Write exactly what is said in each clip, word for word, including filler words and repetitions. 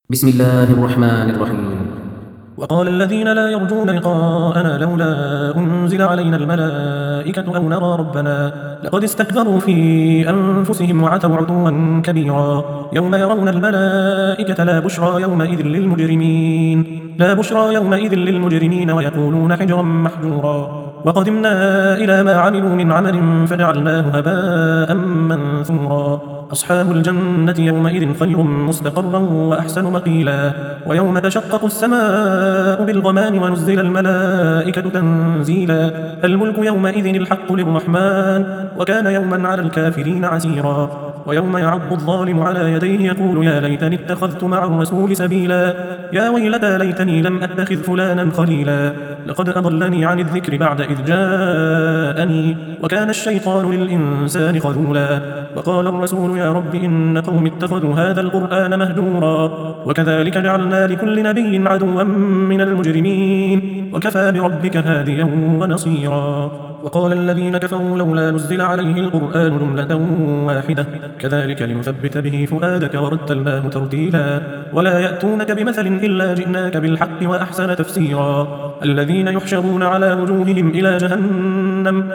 بسم الله الرحمن الرحيم. وقال الذين لا يرجون لقاءنا لولا أنزل علينا الملائكة أو نرى ربنا لقد استكبروا في أنفسهم وعتوا عتوا كبيرا يوم يرون الملائكة لا بشرى يومئذ للمجرمين لا بشرى يومئذ للمجرمين ويقولون حجرا محجورا وقدمنا إلى ما عملوا من عمل فجعلناه هباء منثورا أصحاب الجنة يومئذ خير مستقرا وأحسن مقيلا ويوم تشقق السماء بالغمام ونزل الملائكة تنزيلا الملك يومئذ الحق للرحمن وكان يوما على الكافرين عسيرا ويوم يعض الظالم على يديه يقول يا ليتني اتخذت مع الرسول سبيلا يا ويلتى ليتني لم أتخذ فلانا خليلا لقد أضلني عن الذكر بعد إذ جاءني وكان الشيطان للإنسان خذولا وقال الرسول يا رب إن قوم اتخذوا هذا القرآن مهجورا وكذلك جعلنا لكل نبي عدوا من المجرمين وكفى بربك هاديا ونصيرا وقال الذين كفروا لولا نزل عليه القرآن جملة واحدة كذلك لنثبت به فؤادك ورتلناه ترتيلا ولا يأتونك بمثل إلا جئناك بالحق وأحسن تفسيرا الذين يحشرون على وجوههم إلى جهنم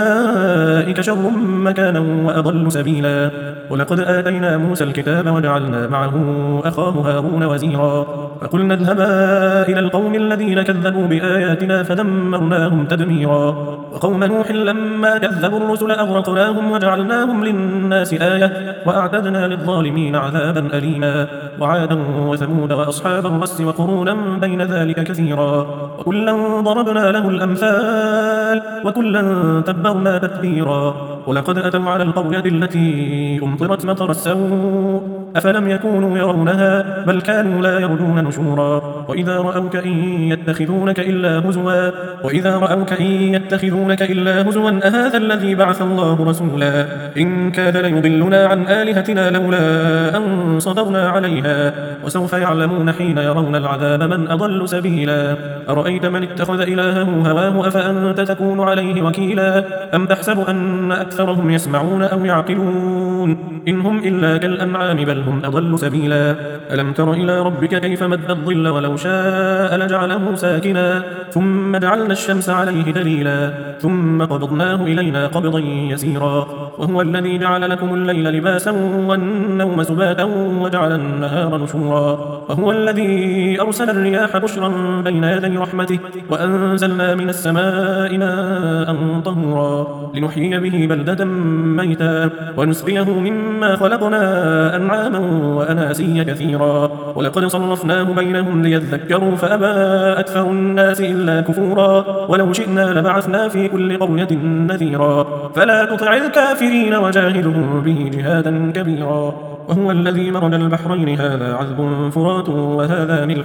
أولئك شر مكانا وأضل سبيلا ولقد آتينا موسى الكتاب وجعلنا معه أخاه هارون وزيرا فقلنا اذهبا إلى القوم الذين كذبوا بآياتنا فدمرناهم تدميرا وقوم نوح لما كذبوا الرسل أغرقناهم وجعلناهم للناس آية وأعتدنا للظالمين عذابا أليما وعادا وثمود وأصحاب الرس وقرونا بين ذلك كثيرا وكلا ضربنا له الأمثال وكلا تبرنا تتبيرا ولقد أتوا على القرية التي أمطرت مطر السوء أفلم يكونوا يرونها بل كانوا لا يرجون نشورا وإذا رأوك إن يتخذونك إلا هزوا وإذا رأوك إن يتخذونك إلا هزوا أهذا الذي بعث الله رسولا إن كاد ليضلنا عن آلهتنا لولا أن صبرنا عليها وسوف يعلمون حين يرون العذاب من أضل سبيلا أرأيت من اتخذ إلهه هواه أفأنت تكون عليه وكيلا أم تحسب أن أكثرهم يسمعون أو يعقلون إن هم إلا كالأنعام بل هم أضل سبيلا ألم تر إلى ربك كيف مد الظل ولو شاء لجعله ساكنا ثم جعلنا الشمس عليه دليلا ثم قبضناه إلينا قبضا يسيرا وهو الذي جعل لكم الليل لباسا والنوم سباتا وجعل النهار نشورا وهو الذي أرسل الرياح بشرا بين يدي رحمته وأنزلنا من السماء ماء طهورا لنحيي به بلدة ميتا ونسقيه مما خلقنا أنعاما وأناسيا كثيرا ولقد صرفناه بينهم ليذكروا فأبى أكثر الناس إلا كفورا ولو شئنا لبعثنا في كل قرية نذيرا فلا تطع الكافرين وجاهدهم به جهادا كبيرا وهو الذي مرج البحرين هذا عذب فرات وهذا ملح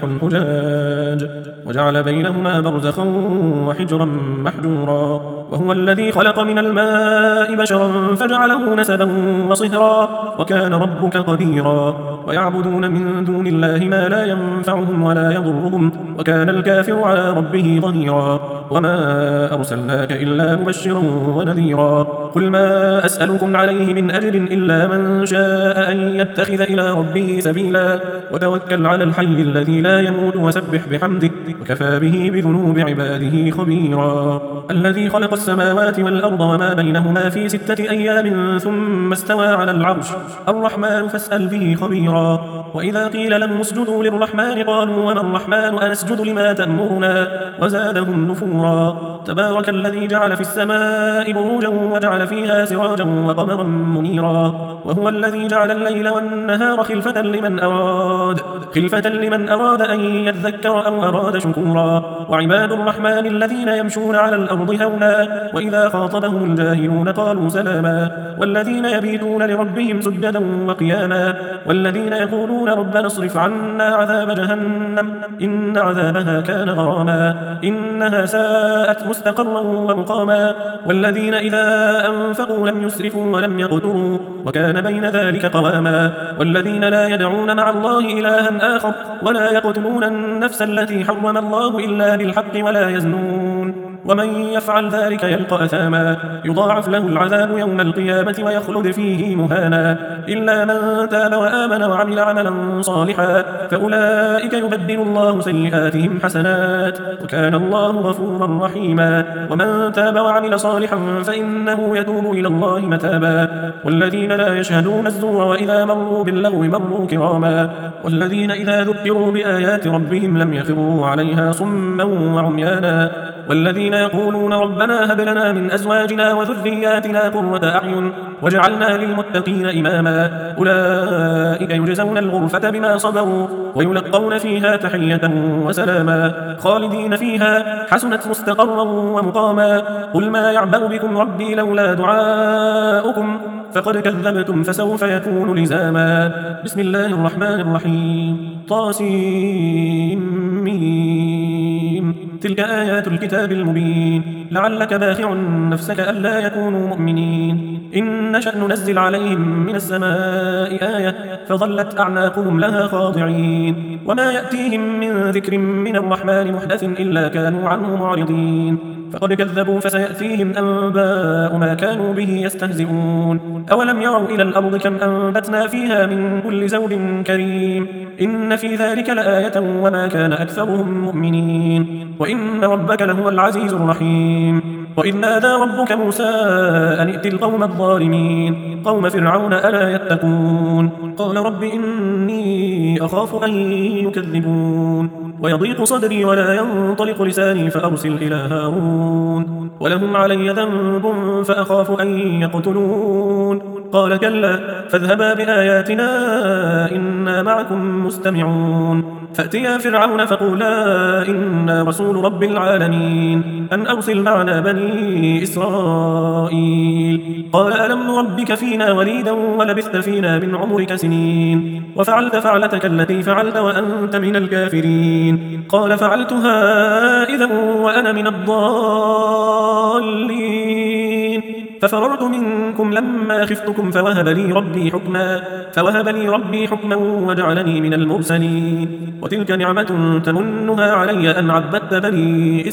أجاج وجعل بينهما برزخا وحجرا محجورا وهو الذي خلق من الماء بشرا فجعله نسبا وصهرا وكان ربك قديرا ويعبدون من دون الله ما لا ينفعهم ولا يضرهم وكان الكافر على ربه ظهيرا وما أرسلناك إلا مبشرا ونذيرا قل ما أسألكم عليه من أجر إلا من شاء أن يتخذ إلى ربه سبيلا وتوكل على الحي الذي لا يموت وسبح بحمده وكفى به بذنوب عباده خبيرا الذي خلق السماوات والأرض وما بينهما في ستة أيام ثم استوى على العرش الرحمن فاسأل به خبيرا وإذا قيل لهم اسجدوا للرحمن قالوا وما الرحمن أنسجد لما تأمرنا وزادهم نفورا تبارك الذي جعل في السماء بروجا وجعل فيها سراجا وقمرا منيرا وهو الذي جعل الليل والنهار خلفة لمن أراد خلفة لمن أراد أن يذكر أو أراد شكورا وعباد الرحمن الذين يمشون على الأرض هونا وإذا خاطبهم الجاهلون قالوا سلاما والذين يبيتون لربهم سجدا وقياما والذين يقولون ربنا اصرف عنا عذاب جهنم إن عذابها كان غراما إنها ساءت مستقرا ومقاما والذين إذا أنفقوا لم يسرفوا ولم يقتروا وكان بين ذلك قواما والذين لا يدعون مع الله إلها آخر ولا يقتلون النفس التي حرم الله إلا بالحق ولا يزنون ومن يفعل ذلك يلقى أثاما يضاعف له العذاب يوم القيامة ويخلد فيه مهانا إلا من تاب وآمن وعمل عملا صالحا فأولئك يبدل الله سيئاتهم حسنات وكان الله غفورا رحيما ومن تاب وعمل صالحا فإنه يتوب إلى الله متابا والذين لا يشهدون الزور وإذا مروا باللغو مروا كراما والذين إذا ذكروا بآيات ربهم لم يخروا عليها صما وعميانا والذين يقولون ربنا هب لنا من أزواجنا وذرياتنا قرة أعين واجعلنا للمتقين إماما أولئك يجزون الغرفة بما صبروا ويلقون فيها تحية وسلاما خالدين فيها حسنت مستقرا ومقاما قل ما يعبأ بكم ربي لولا دعاؤكم فقد كذبتم فسوف يكون لزاما بسم الله الرحمن الرحيم طاسيم تلك آيات الكتاب المبين لعلك باخع نفسك ألا يكونوا مؤمنين إن نشأ ننزل عليهم من السماء آية فظلت أعناقهم لها خاضعين وما يأتيهم من ذكر من الرحمن محدث إلا كانوا عنه معرضين فقد كذبوا فسيأتيهم أنباء ما كانوا به يستهزئون أولم يروا إلى الأرض كم أنبتنا فيها من كل زوج كريم إن في ذلك لآية وما كان أكثرهم مؤمنين وإن ربك لهو العزيز الرحيم وإذ نادى ربك موسى أن ائت القوم الظالمين قوم فرعون ألا يتقون قال رب إني أخاف أن يكذبون ويضيق صدري ولا ينطلق لساني فأرسل إلى هارون ولهم علي ذنب فأخاف أن يقتلون قال كلا فاذهبا بآياتنا إنا معكم مستمعون فأتيا فرعون فقولا إنا رسول رب العالمين أن أرسل معنا بني إسرائيل قال ألم نربك فينا وليدا ولبثت فينا من عمرك سنين وفعلت فعلتك التي فعلت وأنت من الكافرين قال فعلتها إذا وأنا من الضالين ففررت منكم لما خفتكم فوهب لي ربي حكما فوهب لي ربي حكما وجعلني من المرسلين وتلك نعمة تمنها علي أن عبدت بني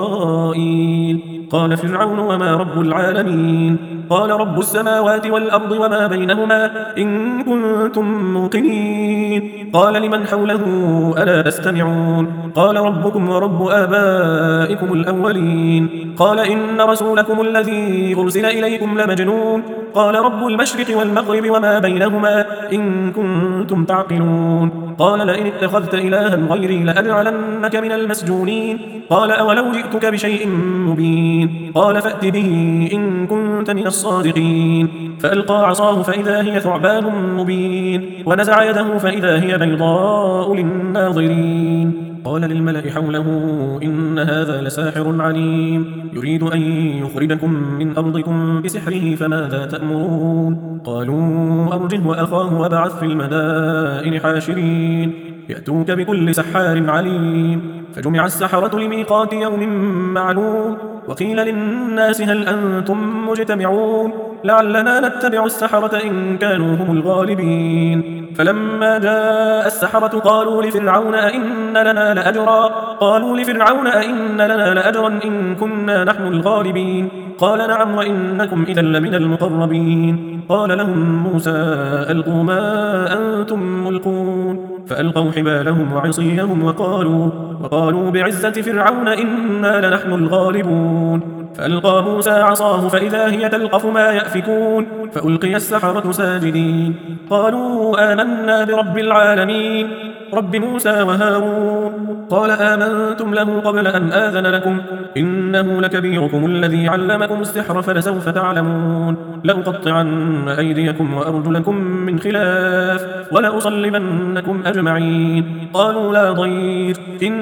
إسرائيل قال فرعون وما رب العالمين قال رب السماوات والأرض وما بينهما إن كنتم موقنين قال لمن حوله ألا تستمعون قال ربكم ورب آبائكم الأولين قال إن رسولكم الذي أرسل إليكم لمجنون قال رب المشرق والمغرب وما بينهما إن كنتم تعقلون قال لئن اتخذت إلها غيري لأجعلنك من المسجونين قال أولو جئتك بشيء مبين قال فأت به إن كنت من الصادقين فألقى عصاه فإذا هي ثعبان مبين ونزع يده فإذا هي بيضاء للناظرين قال للملأ حوله إن هذا لساحر عليم يريد أن يخرجكم من أرضكم بسحره فماذا تأمرون قالوا أرجه وأخاه وابعث في المدائن حاشرين يأتوك بكل سحار عليم فجمع السحرة لميقات يوم معلوم وقيل للناس هل أنتم مجتمعون لعلنا نتبع السحرة إن كانوا هم الغالبين فلما جاء السحرة قالوا لفرعون أئن لنا لأجرا قالوا لفرعون أئن لنا لأجرا إن كنا نحن الغالبين قال نعم وإنكم إذا لمن المقربين قال لهم موسى ألقوا ما أنتم ملقون فألقوا حبالهم وعصيهم وقالوا, وقالوا بعزة فرعون إنا لنحن الغالبون فألقى موسى عصاه فإذا هي تلقف ما يأفكون فألقي السحرة ساجدين قالوا آمنا برب العالمين رب موسى وهارون قال آمنتم له قبل أن آذن لكم إنه لكبيركم الذي علمكم السحر فلسوف تعلمون لأقطعن أيديكم وأرجلكم من خلاف ولأصلبنكم أجمعين قالوا لا ضير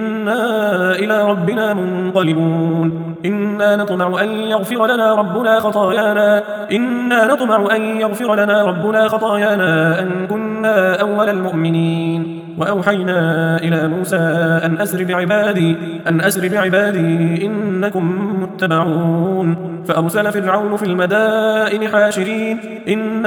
إنا إلى ربنا منقلبون إنا نطمع أن يغفر لنا ربنا خطايانا إنا نطمع أن يغفر لنا ربنا خطايانا أن كنا أول المؤمنين وأوحينا إلى موسى أن أسر بعبادي أن أسر بعبادي إنكم متبعون فأرسل فرعون في المدائن حاشرين إن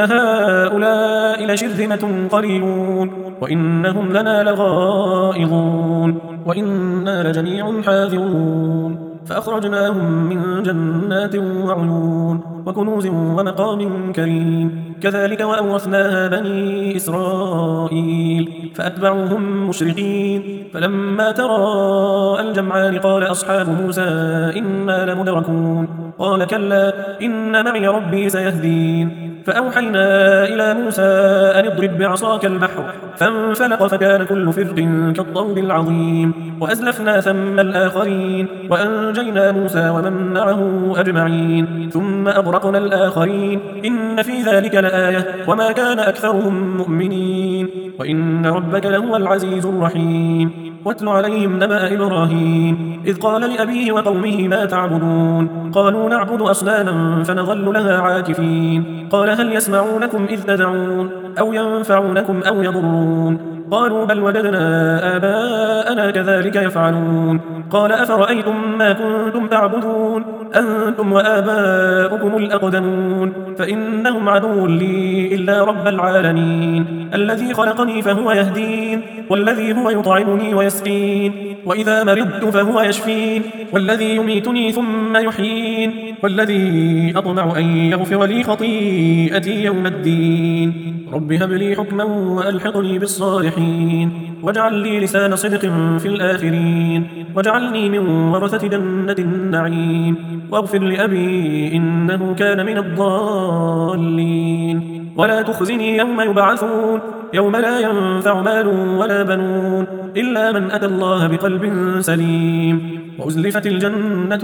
هؤلاء لشرذمة قليلون وإنهم لنا لغائظون وإنا لجميع حاذرون فأخرجناهم من جنات وعيون وكنوز ومقام كريم كذلك وأورثناها بني إسرائيل فأتبعوهم مشرقين فلما تراءى الجمعان قال أصحاب موسى إنا لمدركون قال كلا إن معي ربي سيهدين فأوحينا إلى موسى أن اضرب بعصاك البحر فانفلق فكان كل فرق كالطود العظيم وأزلفنا ثم الآخرين وأنجينا موسى ومن معه أجمعين ثم أغرقنا الآخرين إن في ذلك لآية وما كان أكثرهم مؤمنين وإن ربك لهو العزيز الرحيم واتل عليهم نبأ إبراهيم إذ قال لأبيه وقومه ما تعبدون قالوا نعبد أصناما فنظل لها عاكفين قال هل يسمعونكم إذ تدعون أو ينفعونكم أو يضرون قالوا بل وجدنا آباءنا كذلك يفعلون قال أفرأيتم ما كنتم تعبدون أنتم وآباؤكم الأقدمون فإنهم عدو لي إلا رب العالمين الذي خلقني فهو يهدين والذي هو يطعمني ويسقين وإذا مرضت فهو يشفين والذي يميتني ثم يحيين والذي أطمع أن يغفر لي خطيئتي يوم الدين رب هب لي حكما وألحقني بالصالحين واجعل لي لسان صدق في الآخرين واجعلني من ورثة جنة النعيم واغفر لأبي إنه كان من الضالين ولا تخزني يوم يبعثون يوم لا ينفع مال ولا بنون إلا من أتى الله بقلب سليم وأزلفت الجنة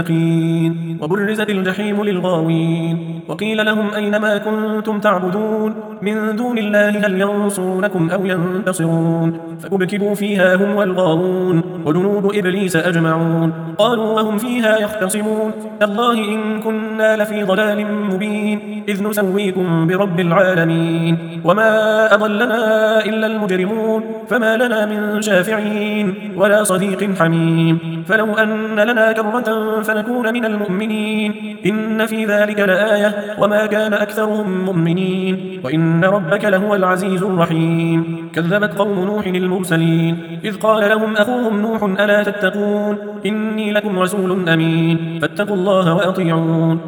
للمتقين وبرزت الجحيم للغاوين وقيل لهم أينما كنتم تعبدون من دون الله هل ينصرونكم أو ينتصرون فكبكبوا فيها هم والغاوون وجنود إبليس أجمعون قالوا وهم فيها يختصمون تالله إن كنا لفي ضلال مبين إذ نسويكم برب العالمين وما أضلنا إلا المجرمون فما لنا من شافعين ولا صديق حميم فلو أن لنا كرة فنكون من المؤمنين إن في ذلك لآية وما كان أكثرهم مؤمنين وإن ربك لهو العزيز الرحيم كذبت قوم نوح المرسلين إذ قال لهم أخوهم نوح ألا تتقون إني لكم رسول أمين فاتقوا الله وأطيعون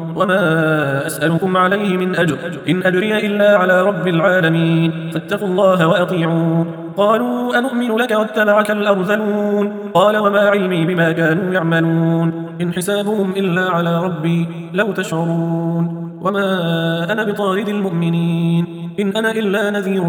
وما أسألكم عليه من أجر إن أجري إلا على رب العالمين فاتقوا الله وأطيعون قالوا أنؤمن لك واتبعك الأرذلون قال وما علمي بما كانوا يعملون إن حسابهم إلا على ربي لو تشعرون وما أنا بطارد المؤمنين إن أنا إلا نذير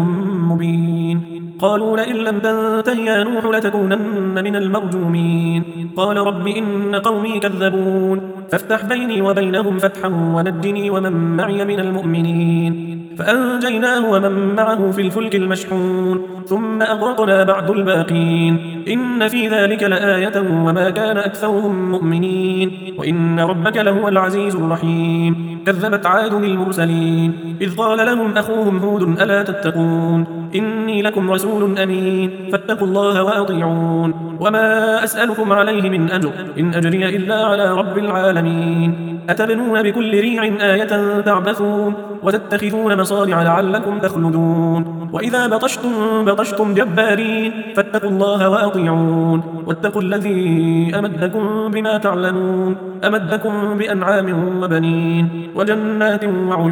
مبين قالوا لئن لم تنته يا نوح لتكونن من المرجومين قال رب إن قومي كذبون فافتح بيني وبينهم فتحا ونجني ومن معي من المؤمنين فأنجيناه ومن معه في الفلك المشحون ثم أغرقنا بعد الباقين إن في ذلك لآية وما كان أكثرهم مؤمنين وإن ربك لهو العزيز الرحيم كذبت عاد المرسلين إذ قال لهم أخوهم هود ألا تتقون إني لكم رسول أمين فاتقوا الله وأطيعون وما أسألكم عليه من أجر إن أجري إلا على رب العالمين أتبنون بكل ريع آية تعبثون وتتخذون مصانع لعلكم تخلدون وإذا بطشتم بطشتم جبارين فاتقوا الله وأطيعون واتقوا الذي أمدكم بما تعلمون أمدكم بأنعام وبنين وجنات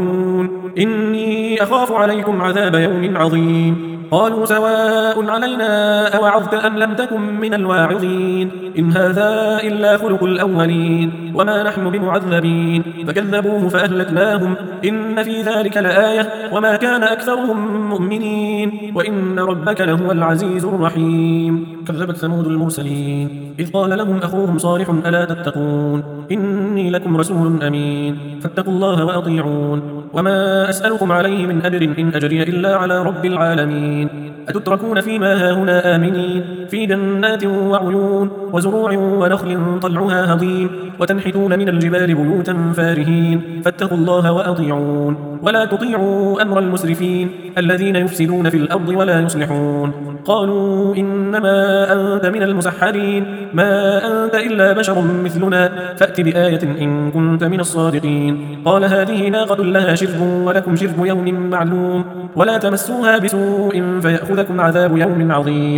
وعيون إني أخاف عليكم عذاب يوم عظيم قالوا سواء علينا أوعظت أم لم تكن من الواعظين إن هذا إلا خلق الأولين وما نحن بمعذبين فكذبوه فأهلكناهم إن في ذلك لآية وما كان أكثرهم مؤمنين وإن ربك لهو العزيز الرحيم كذبت ثمود المرسلين إذ قال لهم أخوهم صالح ألا تتقون إني لكم رسول أمين فاتقوا الله وأطيعون وما أسألكم عليه من أجر إن أجري إلا على رب العالمين أتتركون فيما هاهنا آمنين في جنات وعيون وزروع ونخل طلعها هضيم وتنحتون من الجبال بيوتا فارهين فاتقوا الله وأطيعون ولا تطيعوا أمر المسرفين الذين يفسدون في الأرض ولا يصلحون قالوا إنما أنت من المسحرين ما أنت إلا بشر مثلنا فأت بآية إن كنت من الصادقين قال هذه ناقة لها شرب ولكم شرب يوم معلوم ولا تمسوها بسوء فيأخذكم عذاب يوم عظيم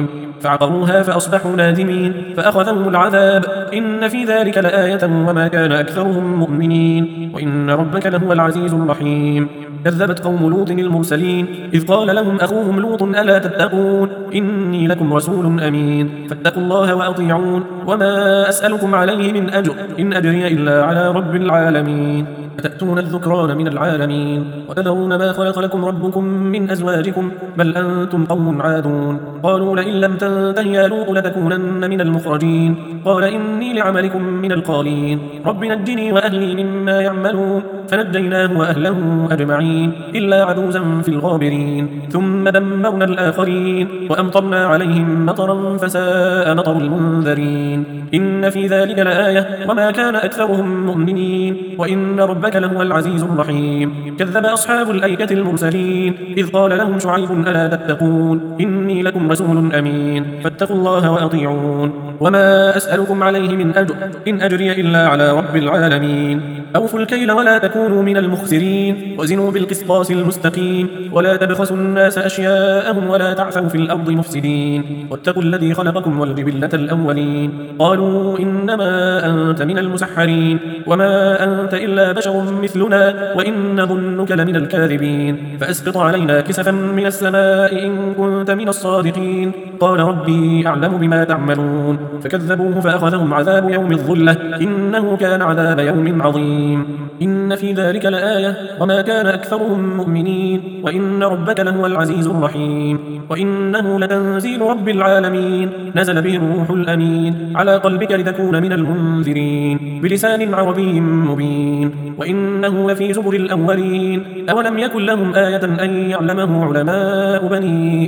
فعقروها فأصبحوا نادمين فأخذهم العذاب إن في ذلك لآية وما كان أكثرهم مؤمنين وإن ربك لهو العزيز الرحيم. كذبت قوم لوط المرسلين إذ قال لهم أخوهم لوط ألا تتقون إني لكم رسول أمين فاتقوا الله وأطيعون وما أسألكم عليه من أجر إن أجري إلا على رب العالمين. أتأتون الذكران من العالمين وتذرون ما خلق لكم ربكم من أزواجكم بل أنتم قوم عادون. قالوا لئن لم تنته يا لوط لتكونن من المخرجين قال إني لعملكم من القالين رب نجني وأهلي مما يعملون فنجيناه وأهله أجمعين إلا عجوزا في الغابرين ثم دمرنا الآخرين وأمطرنا عليهم مطرا فساء مطر المنذرين إن في ذلك لآية وما كان أكثرهم مؤمنين وإن ربك لهو العزيز الرحيم. كذب أصحاب الأيكة المرسلين إذ قال لهم شعيب ألا تتقون إني لكم رسول أمين فاتقوا الله وأطيعون وما أسألكم عليه من أجر إن أجري إلا على رب العالمين. أوفوا الكيل ولا تكونوا من المخسرين وزنوا بالقسطاس المستقيم ولا تبخسوا الناس أشياءهم ولا تعثوا في الأرض مفسدين واتقوا الذي خلقكم والجبلة الأولين قالوا إنما أنت من المسحرين وما أنت إلا بشر مثلنا وإن نظنك لمن الكاذبين فأسقط علينا كسفا من السماء إن كنت من الصادقين قال ربي أعلم بما تعملون فكذبوه فأخذهم عذاب يوم الظلة إنه كان عذاب يوم عظيم. إن في ذلك لآية وما كان أكثرهم مؤمنين وإن ربك لهو العزيز الرحيم. وإنه لتنزيل رب العالمين نزل به الروح الأمين على قلبك لتكون من المنذرين بلسان عربي مبين وإنه لفي زبر الأولين أولم يكن لهم آية أن يعلمه علماء بني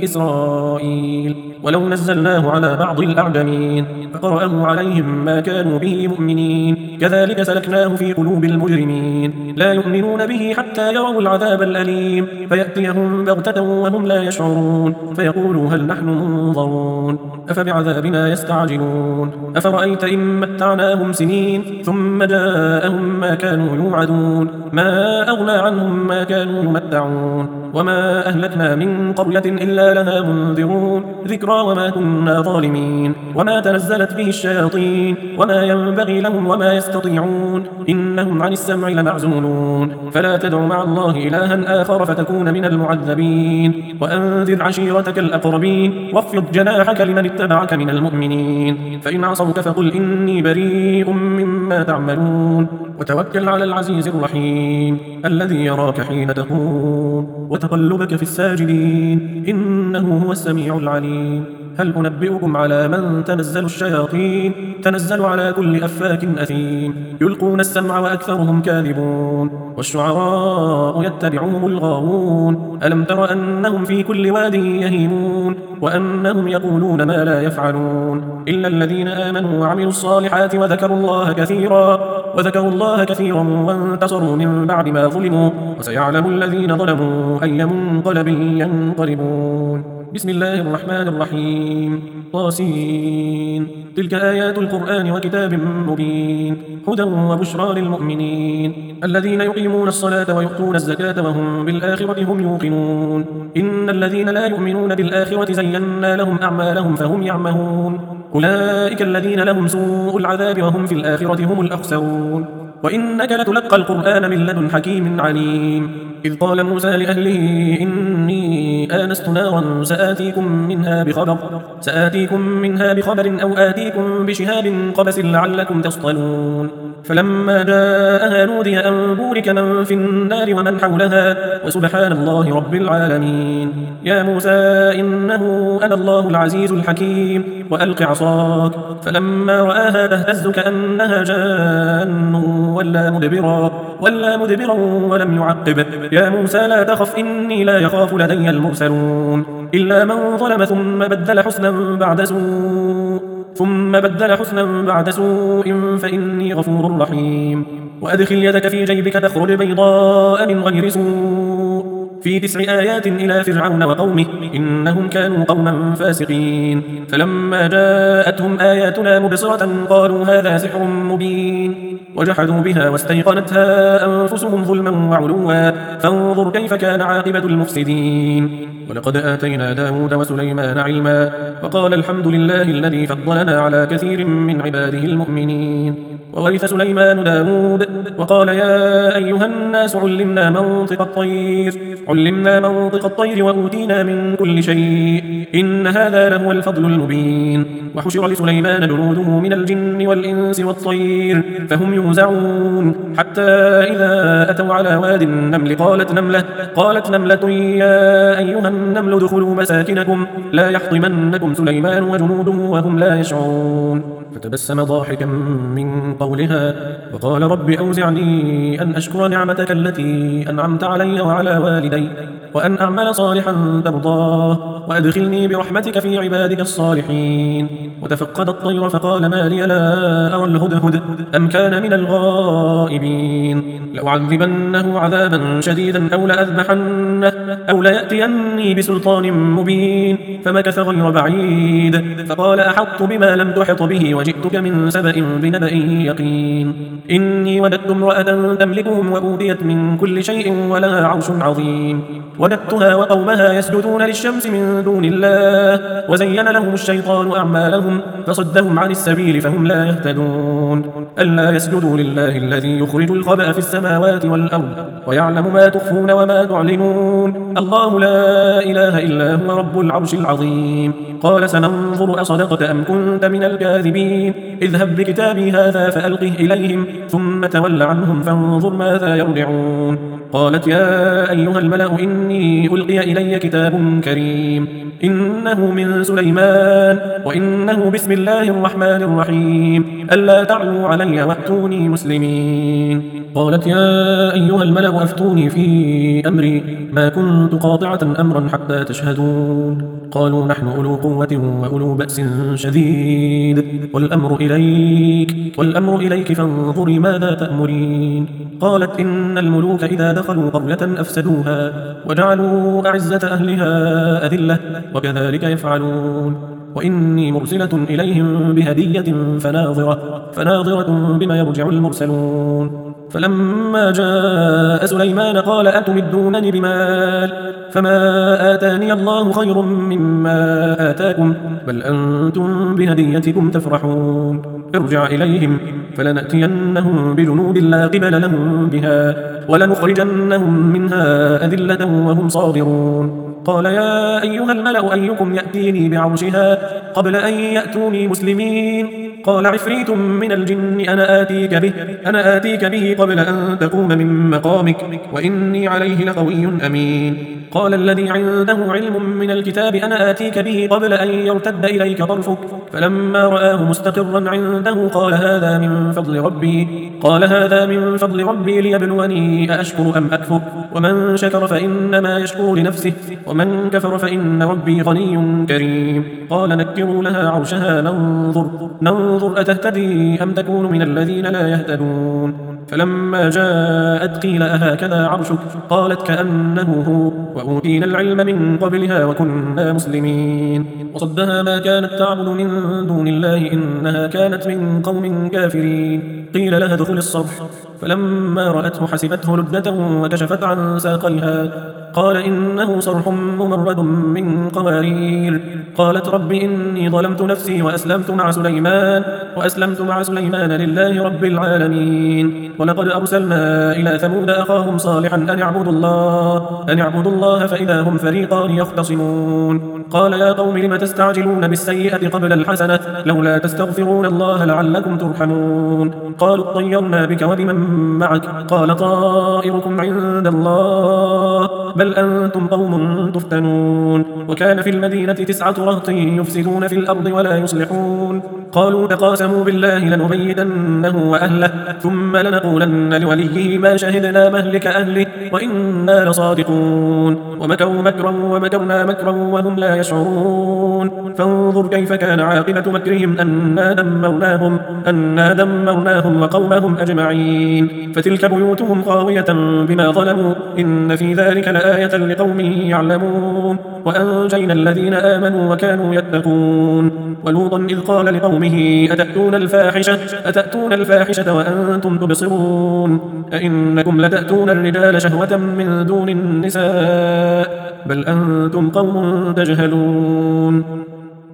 إسرائيل ولو نزلناه على بعض الأعجمين فقرأه عليهم ما كانوا به مؤمنين كذلك سلكناه في قلوب المجرمين لا يؤمنون به حتى يروا العذاب الأليم فيأتيهم بغتة وهم لا يشعرون فيقولوا هل نحن منظرون أفبعذابنا يستعجلون أفرأيت إن متعناهم سنين ثم جاءهم ما كانوا يوعدون ما أغنى عنهم ما كانوا يمتعون وما أهلكنا من قرية إلا لها منذرون ذكرى وما كنا ظالمين وما تنزلت به الشياطين وما ينبغي لهم وما يستطيعون إنهم عن السمع لمعزولون فلا تدع مع الله إلها آخر فتكون من المعذبين وأنذر عشيرتك الأقربين واخفض جناحك لمن اتبعك من المؤمنين فإن عصوك فقل إني بريء مما تعملون وتوكل على العزيز الرحيم الذي يراك حين تقوم وتقلبك في الساجدين إنه هو السميع العليم. هل أنبئكم على من تنزل الشياطين تنزل على كل أفاك أثيم يلقون السمع وأكثرهم كاذبون والشعراء يتبعهم الغاوون ألم تر أنهم في كل واد يهيمون وأنهم يقولون ما لا يفعلون إلا الذين آمنوا وعملوا الصالحات وذكروا الله كثيرا وذكروا الله كثيرا وانتصروا من بعد ما ظلموا وسيعلم الذين ظلموا أي منقلب ينقلبون. بسم الله الرحمن الرحيم طاسين تلك آيات القرآن وكتاب مبين هدى وبشرى للمؤمنين الذين يقيمون الصلاة ويؤتون الزكاة وهم بالآخرة هم يوقنون إن الذين لا يؤمنون بالآخرة زينا لهم أعمالهم فهم يعمهون أولئك الذين لهم سوء العذاب وهم في الآخرة هم الأخسرون وإنك لتلقى القرآن من لدن حكيم عليم إذ قال موسى لأهله إني آنست نارا سآتيكم منها بخبر سآتيكم منها بخبر أو آتيكم بشهاب قبس لعلكم تصطلون فلما جاءها نودي أن بورك من في النار ومن حولها وسبحان الله رب العالمين. يا موسى إنه أنا الله العزيز الحكيم وألق عصاك فلما رآها تهتز كأنها جان ولا مدبرا ولا مدبرا ولم يعقب يا موسى لا تخف إني لا يخاف لدي المرسلون إلا من ظلم ثم بدل حسنا بعد سوء ثم بدل حسنا بعد سوء فإني غفور رحيم. وأدخل يدك في جيبك تخرج بيضاء من غير سوء في تسع آيات إلى فرعون وقومه إنهم كانوا قوما فاسقين. فلما جاءتهم آياتنا مبصرة قالوا هذا سحر مبين وجحدوا بها واستيقنتها أنفسهم ظلما وعلوا فانظر كيف كان عاقبة المفسدين. ولقد آتينا داود وسليمان علما وقال الحمد لله الذي فضلنا على كثير من عباده المؤمنين. وورث سليمان داود وقال يا أيها الناس علمنا منطق الطير علمنا منطق الطير وأوتينا من كل شيء إن هذا لهو الفضل المبين. وحشر لسليمان جنوده من الجن والإنس والطير فهم يوزعون حتى إذا أتوا على واد النمل قالت نملة قالت نملة يا أيها النمل ادخلوا مساكنكم لا يحطمنكم سليمان وجنوده وهم لا يشعرون. فتبسم ضاحكا من قولها وقال رب أوزعني أن أشكر نعمتك التي أنعمت علي وعلى والدي وأن أعمل صالحا ترضاه وأدخلني برحمتك في عبادك الصالحين. وتفقد الطير فقال ما لي لا أرى الهدهد أم كان من الغائبين لأعذبنه عذابا شديدا أو لأذبحنه أو ليأتيني بسلطان مبين. فمكث غير بعيد فقال أحطت بما لم تحط به وجئتك من سبأ بنبأ يقين. إني وجدت امرأة تملكهم وأوتيت من كل شيء ولها عرش عظيم وجدتها وقومها يسجدون للشمس من دون الله وزين لهم الشيطان أعمالهم فصدهم عن السبيل فهم لا يهتدون. ألا يسجدوا لله الذي يخرج الخبأ في السماوات والأرض ويعلم ما تخفون وما تعلنون الله لا إله إلا هو رب العرش العظيم. قال سننظر أصدقت أم كنت من الكاذبين اذهب بكتابي هذا فألقه إليهم ثم تول عنهم فانظر ماذا يرجعون. قالت يا أيها الملأ إني ألقي إلي كتاب كريم إنه من سليمان وإنه بسم الله الرحمن الرحيم ألا تعلوا علي وأتوني مسلمين. قالت يا أيها الملأ أفتوني في أمري ما كنت قاطعة أمرا حتى تشهدون. قالوا نحن أولو قوة وأولو بأس شديد والأمر إليك والأمر إليك فانظري ماذا تأمرين. قالت إن الملوك إذا دخلوا قرية أفسدوها وجعلوا أعزة أهلها أذلة وكذلك يفعلون. وإني مرسلة إليهم بهدية فناظرة فناظرة بما يرجع المرسلون. فلما جاء سليمان قال أتمدونني بمال فما آتاني الله خير مما آتاكم بل أنتم بهديتكم تفرحون. ارجع إليهم فلنأتينهم بجنود لا قبل لهم بها ولنخرجنهم منها أذلة وهم صاغرون. قال يا أيها الملأ أيكم يأتيني بعرشها قبل أن يأتوني مسلمين. قال عفريت من الجن أنا آتيك به أنا آتيك به قبل أن تقوم من مقامك وإني عليه لقوي أمين. قال الذي عنده علم من الكتاب أنا آتيك به قبل أن يرتد إليك طرفك فلما رآه مستقرا عنده قال هذا من فضل ربي قال هذا من فضل ربي ليبلوني أأشكر أم أكفر ومن شكر فإنما يشكر لنفسه ومن كفر فإن ربي غني كريم. قال نكروا لها عرشها ننظر ننظر أتهتدي أم تكون من الذين لا يهتدون. فلما جاءت قيل أهكذا عرشك قالت كأنه هو وأوتينا العلم من قبلها وكنا مسلمين. وصدها ما كانت تعبد من دون الله إنها كانت من قوم كافرين. قيل لها ادخل الصرح فلما رأته حسبته لجة وكشفت عن ساقيها قال إنه صرح ممرد من قوارير. قالت رب إني ظلمت نفسي وأسلمت مع سليمان وأسلمت مع سليمان لله رب العالمين. ولقد أرسلنا إلى ثمود أخاهم صالحا أن اعبدوا الله أن اعبدوا الله فإذا هم فريقان يختصمون. قال يا قوم لم تستعجلون بالسيئة قبل الحسنة لولا تستغفرون الله لعلكم ترحمون. قالوا اطيرنا بك وبمن معك قال طائركم عند الله بل أنتم قوم تفتنون. وكان في المدينة تسعة رهط يفسدون في الأرض ولا يصلحون. قالوا تقاسموا بالله لنبيتنه وأهله ثم لنقولن لوليه ما شهدنا مهلك أهله وإنا لصادقون. ومكروا مكرا ومكرنا مكرا وهم لا لا يشعرون فانظر كيف كان عاقبة مكرهم أنا دمرناهم, أنا دمرناهم وقومهم أجمعين فتلك بيوتهم خاوية بما ظلموا إن في ذلك لآية لقوم يعلمون وأنجينا الذين آمنوا وكانوا يتقون ولوطا إذ قال لقومه أتأتون الفاحشة, أتأتون الفاحشة وأنتم تبصرون أئنكم لتأتون الرجال شهوة من دون النساء بل أنتم قوم تجهلون